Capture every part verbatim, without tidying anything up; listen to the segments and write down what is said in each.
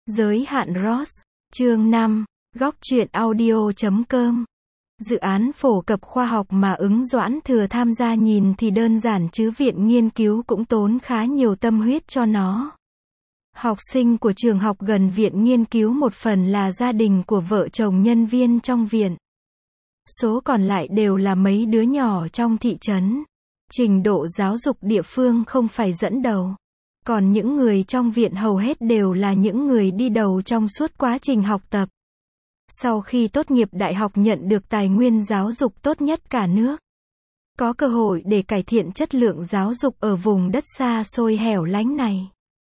Giới hạn Ross, chương năm, góc truyện audio chấm com. Dự án phổ cập khoa học mà Ứng Doãn Thừa tham gia nhìn thì đơn giản chứ viện nghiên cứu cũng tốn khá nhiều tâm huyết cho nó. Học sinh của trường học gần viện nghiên cứu một phần là gia đình của vợ chồng nhân viên trong viện. Số còn lại đều là mấy đứa nhỏ trong thị trấn. Trình độ giáo dục địa phương không phải dẫn đầu. Còn những người trong viện hầu hết đều là những người đi đầu trong suốt quá trình học tập. Sau khi tốt nghiệp đại học nhận được tài nguyên giáo dục tốt nhất cả nước. Có cơ hội để cải thiện chất lượng giáo dục ở vùng đất xa xôi hẻo lánh này.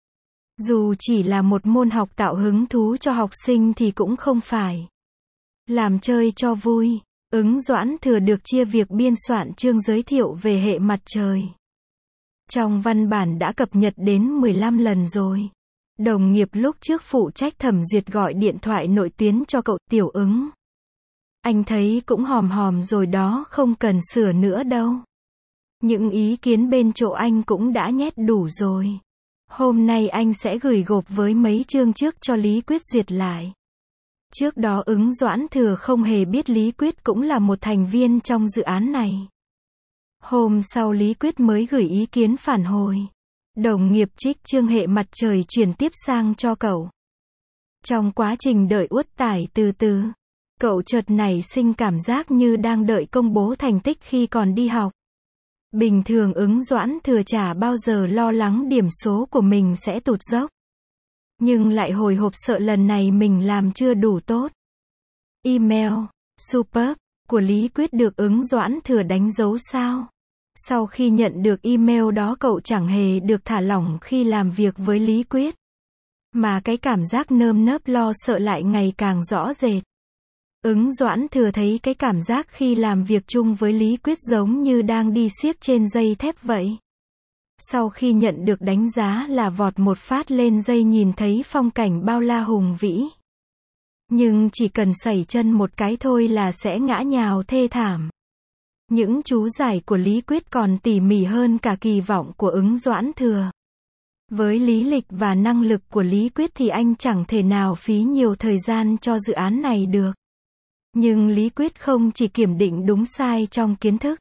Dù chỉ là một môn học tạo hứng thú cho học sinh thì cũng không phải làm chơi cho vui. Ứng Doãn Thừa được chia việc biên soạn chương giới thiệu về hệ mặt trời. Trong văn bản đã cập nhật đến mười lăm lần rồi. Đồng nghiệp lúc trước phụ trách thẩm duyệt gọi điện thoại nội tuyến cho cậu Tiểu Ứng. Anh thấy cũng hòm hòm rồi đó, không cần sửa nữa đâu. Những ý kiến bên chỗ anh cũng đã nhét đủ rồi. Hôm nay anh sẽ gửi gộp với mấy chương trước cho Lý Quyết duyệt lại. Trước đó Ứng Doãn Thừa không hề biết Lý Quyết cũng là một thành viên trong dự án này. Hôm sau Lý Quyết mới gửi ý kiến phản hồi. Đồng nghiệp trích chương hệ mặt trời chuyển tiếp sang cho cậu. Trong quá trình đợi uất tải từ từ, cậu chợt nảy sinh cảm giác như đang đợi công bố thành tích khi còn đi học. Bình thường Ứng Doãn Thừa chả bao giờ lo lắng điểm số của mình sẽ tụt dốc. Nhưng lại hồi hộp sợ lần này mình làm chưa đủ tốt. Email, superb, của Lý Quyết được Ứng Doãn Thừa đánh dấu sao. Sau khi nhận được email đó cậu chẳng hề được thả lỏng khi làm việc với Lý Quyết. Mà cái cảm giác nơm nớp lo sợ lại ngày càng rõ rệt. Ứng Doãn Thừa thấy cái cảm giác khi làm việc chung với Lý Quyết giống như đang đi xiếc trên dây thép vậy. Sau khi nhận được đánh giá là vọt một phát lên dây nhìn thấy phong cảnh bao la hùng vĩ. Nhưng chỉ cần sẩy chân một cái thôi là sẽ ngã nhào thê thảm. Những chú giải của Lý Quyết còn tỉ mỉ hơn cả kỳ vọng của Ứng Doãn Thừa. Với lý lịch và năng lực của Lý Quyết thì anh chẳng thể nào phí nhiều thời gian cho dự án này được. Nhưng Lý Quyết không chỉ kiểm định đúng sai trong kiến thức,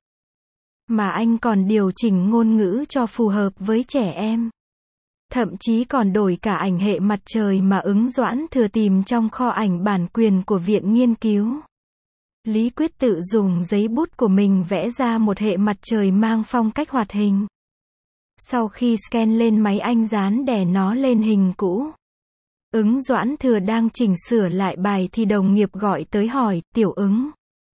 mà anh còn điều chỉnh ngôn ngữ cho phù hợp với trẻ em. Thậm chí còn đổi cả ảnh hệ mặt trời mà Ứng Doãn Thừa tìm trong kho ảnh bản quyền của viện nghiên cứu. Lý Quyết tự dùng giấy bút của mình vẽ ra một hệ mặt trời mang phong cách hoạt hình. Sau khi scan lên máy anh dán đè nó lên hình cũ. Ứng Doãn Thừa đang chỉnh sửa lại bài thì đồng nghiệp gọi tới hỏi, Tiểu Ứng,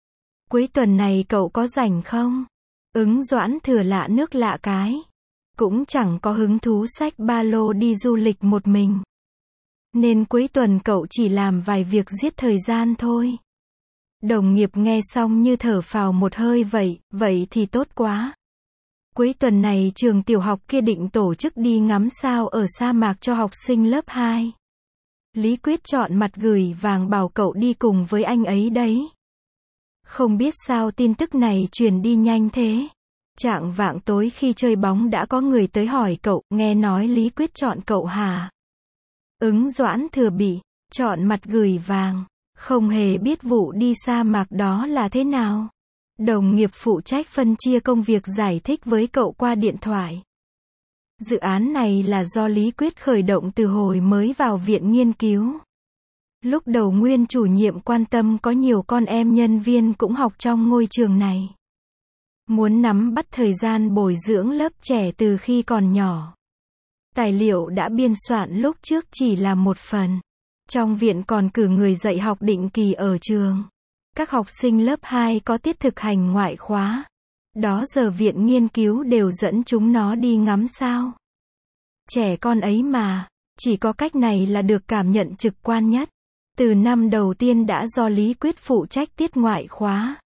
cuối tuần này cậu có rảnh không? Ứng Doãn Thừa lạ nước lạ cái. Cũng chẳng có hứng thú xách ba lô đi du lịch một mình. Nên cuối tuần cậu chỉ làm vài việc giết thời gian thôi. Đồng nghiệp nghe xong như thở phào một hơi vậy, vậy thì tốt quá. Cuối tuần này trường tiểu học kia định tổ chức đi ngắm sao ở sa mạc cho học sinh lớp hai. Lý Quyết chọn mặt gửi vàng bảo cậu đi cùng với anh ấy đấy. Không biết sao tin tức này truyền đi nhanh thế. Chạng vạng tối khi chơi bóng đã có người tới hỏi cậu, nghe nói Lý Quyết chọn cậu hả? Ứng Doãn Thừa bị chọn mặt gửi vàng. Không hề biết vụ đi sa mạc đó là thế nào. Đồng nghiệp phụ trách phân chia công việc giải thích với cậu qua điện thoại. Dự án này là do Lý Quyết khởi động từ hồi mới vào viện nghiên cứu. Lúc đầu nguyên chủ nhiệm quan tâm có nhiều con em nhân viên cũng học trong ngôi trường này. Muốn nắm bắt thời gian bồi dưỡng lớp trẻ từ khi còn nhỏ. Tài liệu đã biên soạn lúc trước chỉ là một phần. Trong viện còn cử người dạy học định kỳ ở trường. Các học sinh lớp hai có tiết thực hành ngoại khóa. Đó giờ viện nghiên cứu đều dẫn chúng nó đi ngắm sao. Trẻ con ấy mà, chỉ có cách này là được cảm nhận trực quan nhất. Từ năm đầu tiên đã do Lý Quyết phụ trách tiết ngoại khóa.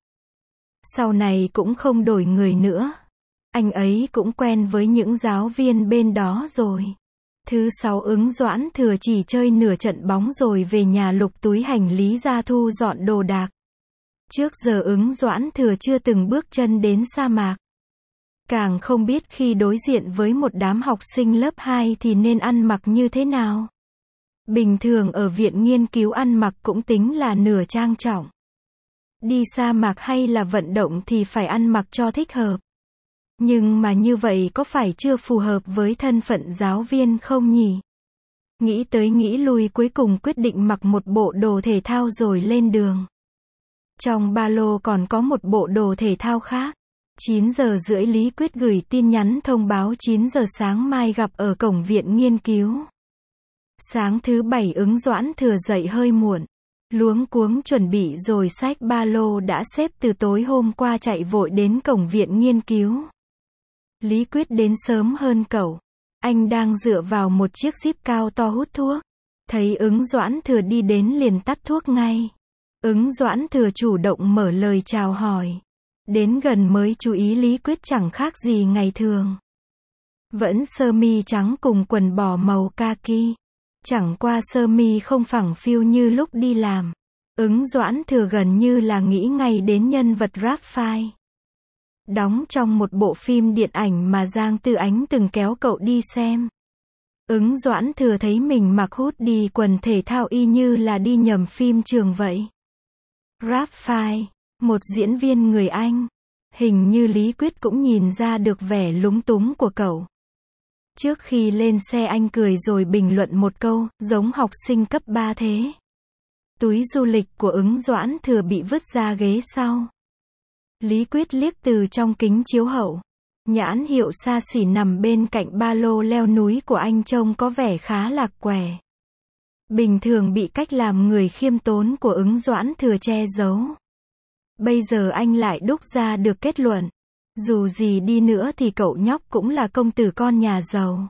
Sau này cũng không đổi người nữa. Anh ấy cũng quen với những giáo viên bên đó rồi. Thứ sáu Ứng Doãn Thừa chỉ chơi nửa trận bóng rồi về nhà lục túi hành lý ra thu dọn đồ đạc. Trước giờ Ứng Doãn Thừa chưa từng bước chân đến sa mạc. Càng không biết khi đối diện với một đám học sinh lớp hai thì nên ăn mặc như thế nào. Bình thường ở viện nghiên cứu ăn mặc cũng tính là nửa trang trọng. Đi sa mạc hay là vận động thì phải ăn mặc cho thích hợp. Nhưng mà như vậy có phải chưa phù hợp với thân phận giáo viên không nhỉ? Nghĩ tới nghĩ lui cuối cùng quyết định mặc một bộ đồ thể thao rồi lên đường. Trong ba lô còn có một bộ đồ thể thao khác. chín giờ rưỡi Lý Quyết gửi tin nhắn thông báo chín giờ sáng mai gặp ở cổng viện nghiên cứu. Sáng thứ bảy Ứng Doãn Thừa dậy hơi muộn. Luống cuống chuẩn bị rồi xách ba lô đã xếp từ tối hôm qua chạy vội đến cổng viện nghiên cứu. Lý Quyết đến sớm hơn cậu. Anh đang dựa vào một chiếc jeep cao to hút thuốc. Thấy Ứng Doãn Thừa đi đến liền tắt thuốc ngay. Ứng Doãn Thừa chủ động mở lời chào hỏi. Đến gần mới chú ý Lý Quyết chẳng khác gì ngày thường. Vẫn sơ mi trắng cùng quần bò màu kaki. Chẳng qua sơ mi không phẳng phiu như lúc đi làm. Ứng Doãn Thừa gần như là nghĩ ngay đến nhân vật Raphael. Đóng trong một bộ phim điện ảnh mà Giang Tư Ánh từng kéo cậu đi xem. Ứng Doãn Thừa thấy mình mặc hoodie quần thể thao y như là đi nhầm phim trường vậy. Raphael, một diễn viên người Anh. Hình như Lý Quyết cũng nhìn ra được vẻ lúng túng của cậu. Trước khi lên xe anh cười rồi bình luận một câu, giống học sinh cấp ba thế. Túi du lịch của Ứng Doãn Thừa bị vứt ra ghế sau. Lý Quyết liếc từ trong kính chiếu hậu. Nhãn hiệu xa xỉ nằm bên cạnh ba lô leo núi của anh trông có vẻ khá lạc quẻ. Bình thường bị cách làm người khiêm tốn của Ứng Doãn Thừa che giấu. Bây giờ anh lại đúc ra được kết luận. Dù gì đi nữa thì cậu nhóc cũng là công tử con nhà giàu.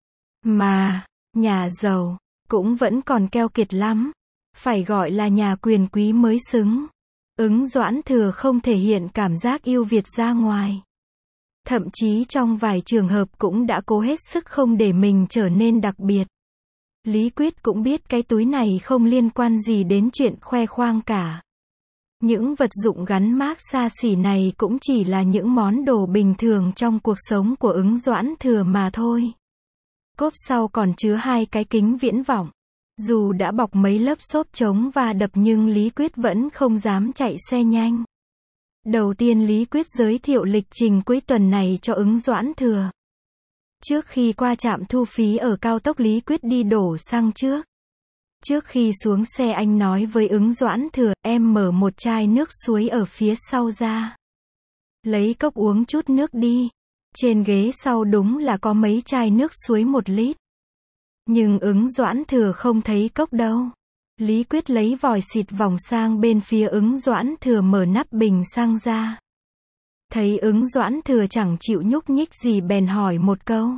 Mà, nhà giàu, cũng vẫn còn keo kiệt lắm. Phải gọi là nhà quyền quý mới xứng. Ứng Doãn Thừa không thể hiện cảm giác yêu Việt ra ngoài. Thậm chí trong vài trường hợp cũng đã cố hết sức không để mình trở nên đặc biệt. Lý Quyết cũng biết cái túi này không liên quan gì đến chuyện khoe khoang cả. Những vật dụng gắn mác xa xỉ này cũng chỉ là những món đồ bình thường trong cuộc sống của Ứng Doãn Thừa mà thôi. Cốp sau còn chứa hai cái kính viễn vọng. Dù đã bọc mấy lớp xốp chống va đập nhưng Lý Quyết vẫn không dám chạy xe nhanh. Đầu tiên Lý Quyết giới thiệu lịch trình cuối tuần này cho Ứng Doãn Thừa. Trước khi qua trạm thu phí ở cao tốc Lý Quyết đi đổ xăng trước. Trước khi xuống xe anh nói với Ứng Doãn Thừa, em mở một chai nước suối ở phía sau ra. Lấy cốc uống chút nước đi. Trên ghế sau đúng là có mấy chai nước suối một lít. Nhưng Ứng Doãn Thừa không thấy cốc đâu. Lý Quyết lấy vòi xịt vòng sang bên phía Ứng Doãn Thừa mở nắp bình xăng ra. Thấy Ứng Doãn Thừa chẳng chịu nhúc nhích gì bèn hỏi một câu.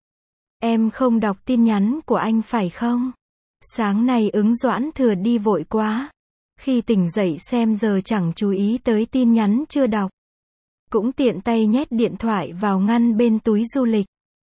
Em không đọc tin nhắn của anh phải không? Sáng nay Ứng Doãn Thừa đi vội quá. Khi tỉnh dậy xem giờ chẳng chú ý tới tin nhắn chưa đọc. Cũng tiện tay nhét điện thoại vào ngăn bên túi du lịch.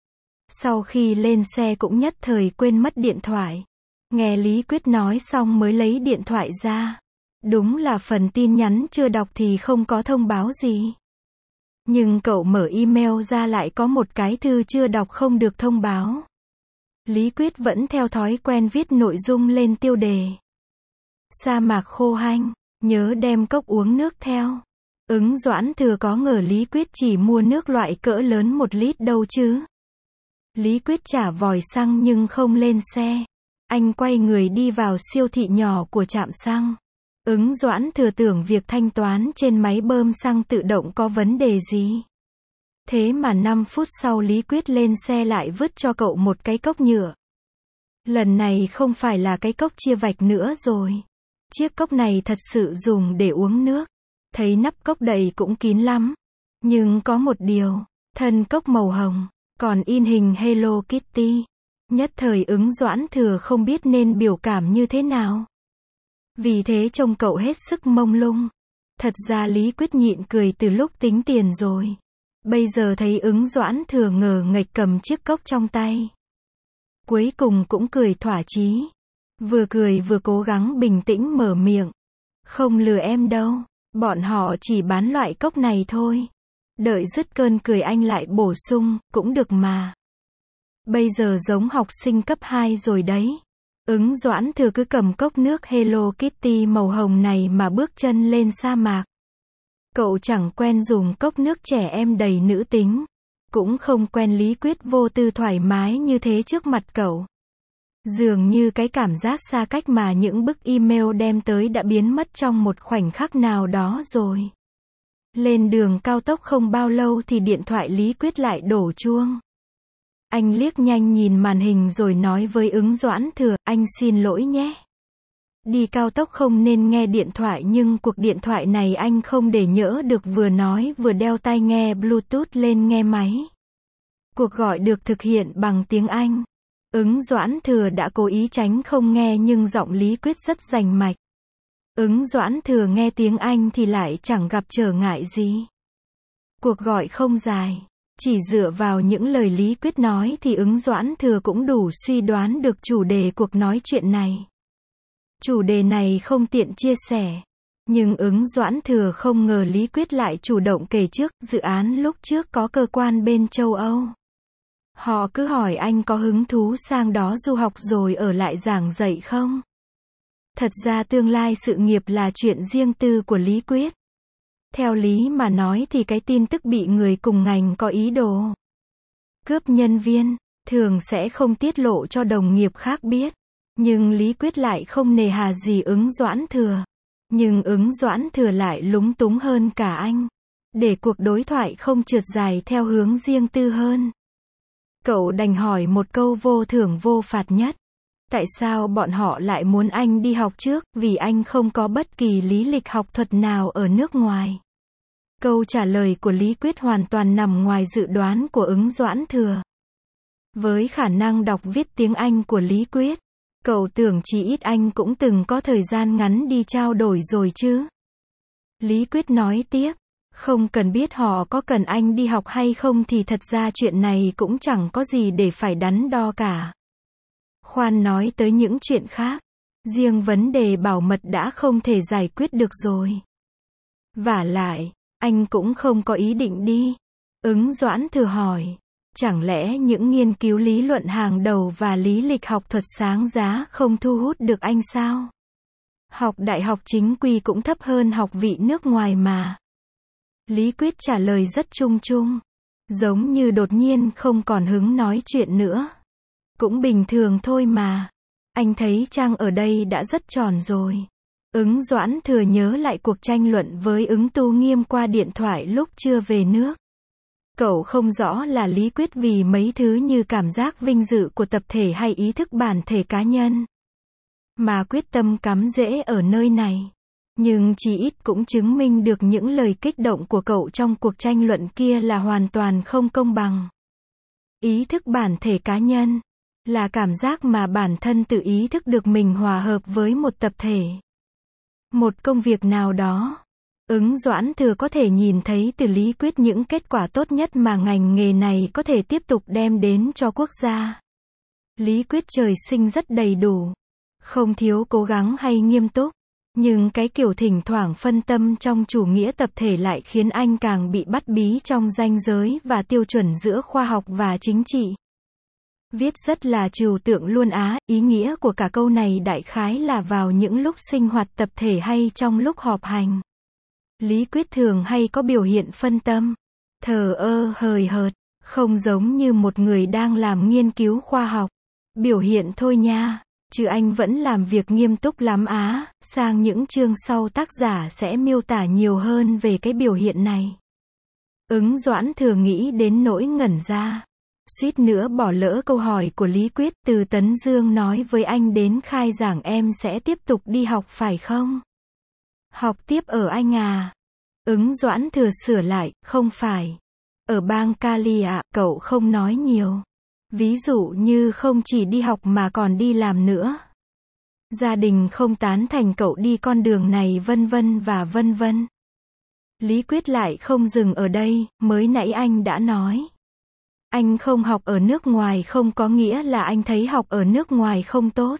Sau khi lên xe cũng nhất thời quên mất điện thoại. Nghe Lý Quyết nói xong mới lấy điện thoại ra. Đúng là phần tin nhắn chưa đọc thì không có thông báo gì. Nhưng cậu mở email ra lại có một cái thư chưa đọc không được thông báo. Lý Quyết vẫn theo thói quen viết nội dung lên tiêu đề. Sa mạc khô hanh, nhớ đem cốc uống nước theo. Ứng Doãn Thừa có ngờ Lý Quyết chỉ mua nước loại cỡ lớn một lít đâu chứ. Lý Quyết trả vòi xăng nhưng không lên xe. Anh quay người đi vào siêu thị nhỏ của trạm xăng. Ứng Doãn Thừa tưởng việc thanh toán trên máy bơm xăng tự động có vấn đề gì. Thế mà năm phút sau Lý Quyết lên xe lại vứt cho cậu một cái cốc nhựa. Lần này không phải là cái cốc chia vạch nữa rồi. Chiếc cốc này thật sự dùng để uống nước. Thấy nắp cốc đầy cũng kín lắm. Nhưng có một điều, thân cốc màu hồng, còn in hình Hello Kitty. Nhất thời Ứng Doãn Thừa không biết nên biểu cảm như thế nào. Vì thế trông cậu hết sức mông lung. Thật ra Lý Quyết nhịn cười từ lúc tính tiền rồi. Bây giờ thấy Ứng Doãn Thừa ngờ nghệch cầm chiếc cốc trong tay. Cuối cùng cũng cười thỏa chí. Vừa cười vừa cố gắng bình tĩnh mở miệng. Không lừa em đâu, bọn họ chỉ bán loại cốc này thôi. Đợi dứt cơn cười anh lại bổ sung, cũng được mà. Bây giờ giống học sinh cấp hai rồi đấy. Ứng Doãn Thừa cứ cầm cốc nước Hello Kitty màu hồng này mà bước chân lên sa mạc. Cậu chẳng quen dùng cốc nước trẻ em đầy nữ tính. Cũng không quen Lý Quyết vô tư thoải mái như thế trước mặt cậu. Dường như cái cảm giác xa cách mà những bức email đem tới đã biến mất trong một khoảnh khắc nào đó rồi. Lên đường cao tốc không bao lâu thì điện thoại Lý Quyết lại đổ chuông. Anh liếc nhanh nhìn màn hình rồi nói với Ứng Doãn Thừa, anh xin lỗi nhé. Đi cao tốc không nên nghe điện thoại nhưng cuộc điện thoại này anh không để nhỡ được, vừa nói vừa đeo tai nghe Bluetooth lên nghe máy. Cuộc gọi được thực hiện bằng tiếng Anh. Ứng Doãn Thừa đã cố ý tránh không nghe nhưng giọng Lý Quyết rất rành mạch. Ứng Doãn Thừa nghe tiếng Anh thì lại chẳng gặp trở ngại gì. Cuộc gọi không dài. Chỉ dựa vào những lời Lý Quyết nói thì Ứng Doãn Thừa cũng đủ suy đoán được chủ đề cuộc nói chuyện này. Chủ đề này không tiện chia sẻ. Nhưng Ứng Doãn Thừa không ngờ Lý Quyết lại chủ động kể trước, dự án lúc trước có cơ quan bên châu Âu. Họ cứ hỏi anh có hứng thú sang đó du học rồi ở lại giảng dạy không? Thật ra tương lai sự nghiệp là chuyện riêng tư của Lý Quyết. Theo lý mà nói thì cái tin tức bị người cùng ngành có ý đồ cướp nhân viên, thường sẽ không tiết lộ cho đồng nghiệp khác biết. Nhưng Lý Quyết lại không nề hà gì Ứng Doãn Thừa. Nhưng Ứng Doãn Thừa lại lúng túng hơn cả anh. Để cuộc đối thoại không trượt dài theo hướng riêng tư hơn, cậu đành hỏi một câu vô thưởng vô phạt nhất. Tại sao bọn họ lại muốn anh đi học trước? Vì anh không có bất kỳ lý lịch học thuật nào ở nước ngoài. Câu trả lời của Lý Quyết hoàn toàn nằm ngoài dự đoán của Ứng Doãn Thừa. Với khả năng đọc viết tiếng Anh của Lý Quyết, cậu tưởng chỉ ít anh cũng từng có thời gian ngắn đi trao đổi rồi chứ. Lý Quyết nói tiếp, không cần biết họ có cần anh đi học hay không thì thật ra chuyện này cũng chẳng có gì để phải đắn đo cả. Khoan nói tới những chuyện khác, riêng vấn đề bảo mật đã không thể giải quyết được rồi. Vả lại, anh cũng không có ý định đi. Ứng Doãn Thừa hỏi, chẳng lẽ những nghiên cứu lý luận hàng đầu và lý lịch học thuật sáng giá không thu hút được anh sao? Học đại học chính quy cũng thấp hơn học vị nước ngoài mà. Lý Quyết trả lời rất chung chung, giống như đột nhiên không còn hứng nói chuyện nữa. Cũng bình thường thôi mà. Anh thấy Trang ở đây đã rất tròn rồi. Ứng Doãn Thừa nhớ lại cuộc tranh luận với Ứng Tu Nghiêm qua điện thoại lúc chưa về nước. Cậu không rõ là Lý Quyết vì mấy thứ như cảm giác vinh dự của tập thể hay ý thức bản thể cá nhân mà quyết tâm cắm rễ ở nơi này. Nhưng chỉ ít cũng chứng minh được những lời kích động của cậu trong cuộc tranh luận kia là hoàn toàn không công bằng. Ý thức bản thể cá nhân là cảm giác mà bản thân tự ý thức được mình hòa hợp với một tập thể, một công việc nào đó. Ứng Doãn Thừa có thể nhìn thấy từ Lý Quyết những kết quả tốt nhất mà ngành nghề này có thể tiếp tục đem đến cho quốc gia. Lý Quyết trời sinh rất đầy đủ, không thiếu cố gắng hay nghiêm túc, nhưng cái kiểu thỉnh thoảng phân tâm trong chủ nghĩa tập thể lại khiến anh càng bị bắt bí trong ranh giới và tiêu chuẩn giữa khoa học và chính trị. Viết rất là trừu tượng luôn á, ý nghĩa của cả câu này đại khái là vào những lúc sinh hoạt tập thể hay trong lúc họp hành, Lý Quyết thường hay có biểu hiện phân tâm, thờ ơ hời hợt, không giống như một người đang làm nghiên cứu khoa học. Biểu hiện thôi nha, chứ anh vẫn làm việc nghiêm túc lắm á. Sang những chương sau tác giả sẽ miêu tả nhiều hơn về cái biểu hiện này. Ứng Doãn Thừa nghĩ đến nỗi ngẩn ra, suýt nữa bỏ lỡ câu hỏi của Lý Quyết. Từ Tấn Dương nói với anh đến khai giảng em sẽ tiếp tục đi học phải không? Học tiếp ở Anh à? Ứng Doãn Thừa sửa lại, không phải. Ở bang Cali ạ. Cậu không nói nhiều. Ví dụ như không chỉ đi học mà còn đi làm nữa. Gia đình không tán thành cậu đi con đường này vân vân và vân vân. Lý Quyết lại không dừng ở đây, mới nãy anh đã nói. Anh không học ở nước ngoài không có nghĩa là anh thấy học ở nước ngoài không tốt.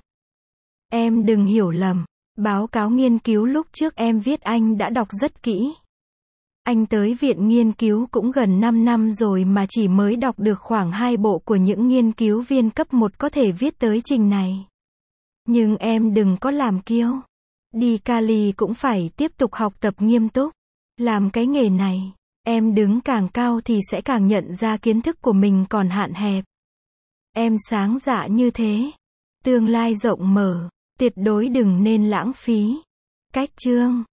Em đừng hiểu lầm. Báo cáo nghiên cứu lúc trước em viết anh đã đọc rất kỹ. Anh tới viện nghiên cứu cũng gần năm năm rồi mà chỉ mới đọc được khoảng hai bộ của những nghiên cứu viên cấp một có thể viết tới trình này. Nhưng em đừng có làm kiêu. Đi Cali cũng phải tiếp tục học tập nghiêm túc. Làm cái nghề này, em đứng càng cao thì sẽ càng nhận ra kiến thức của mình còn hạn hẹp. Em sáng dạ như thế, tương lai rộng mở, tuyệt đối đừng nên lãng phí. Cách chương